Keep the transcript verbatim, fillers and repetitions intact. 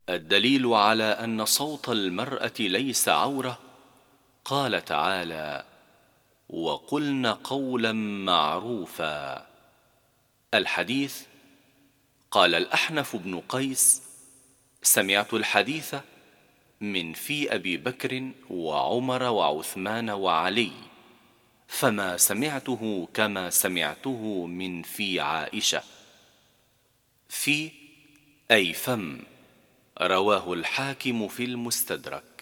الدليل على أن صوت المرأة ليس عورة قال تعالى: وقلن قولا معروفا. الحديث: قال الأحنف بن قيس: سمعت الحديث من في أبي بكر وعمر وعثمان وعلي، فما سمعته كما سمعته من في عائشة. في أي فم. رواه الحاكم في المستدرك.